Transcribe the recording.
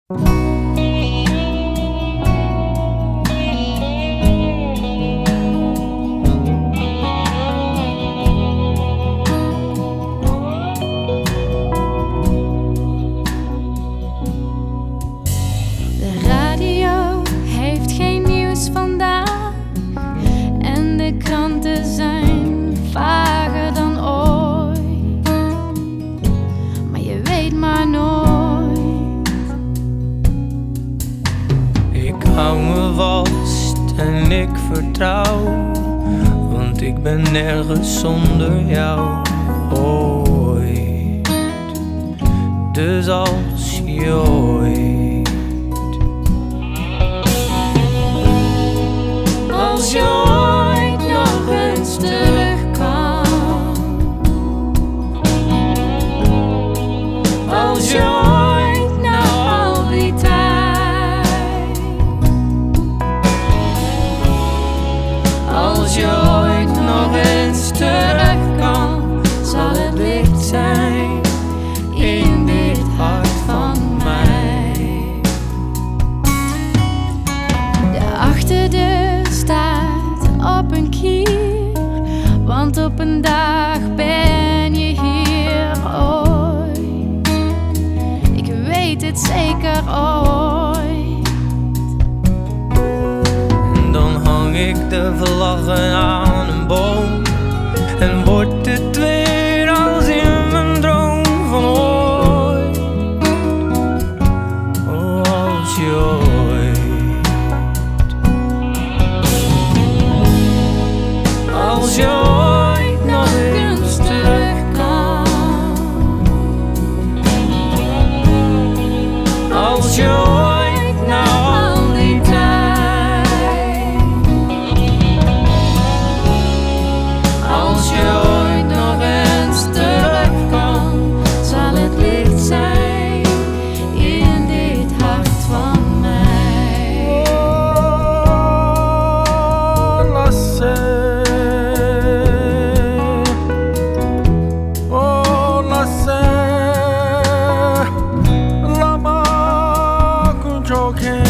De radio heeft geen nieuws vandaag en de kranten zijn vager dan ooit, maar je weet maar nooit. Ik hou me vast en ik vertrouw, want ik ben nergens zonder jou ooit. Dus als je ooit, Als je ooit nog eens terug kan, als je ooit na al die tijd, als je ooit nog eens terug kan, zal het licht zijn in dit hart van mij. De achterdeur staat op een kier, want op een dag ben je hier ooit. Ik weet het zeker ooit. en dan hang ik de vlaggen aan een boom en wordt het weer als in mijn droom van ooit. Oh, als je ooit, als je ooit nog eens terug kan, als je ooit na al die tijd, Als je ooit nog eens terug kan, zal het licht zijn in dit hart van mij. Lama con giochi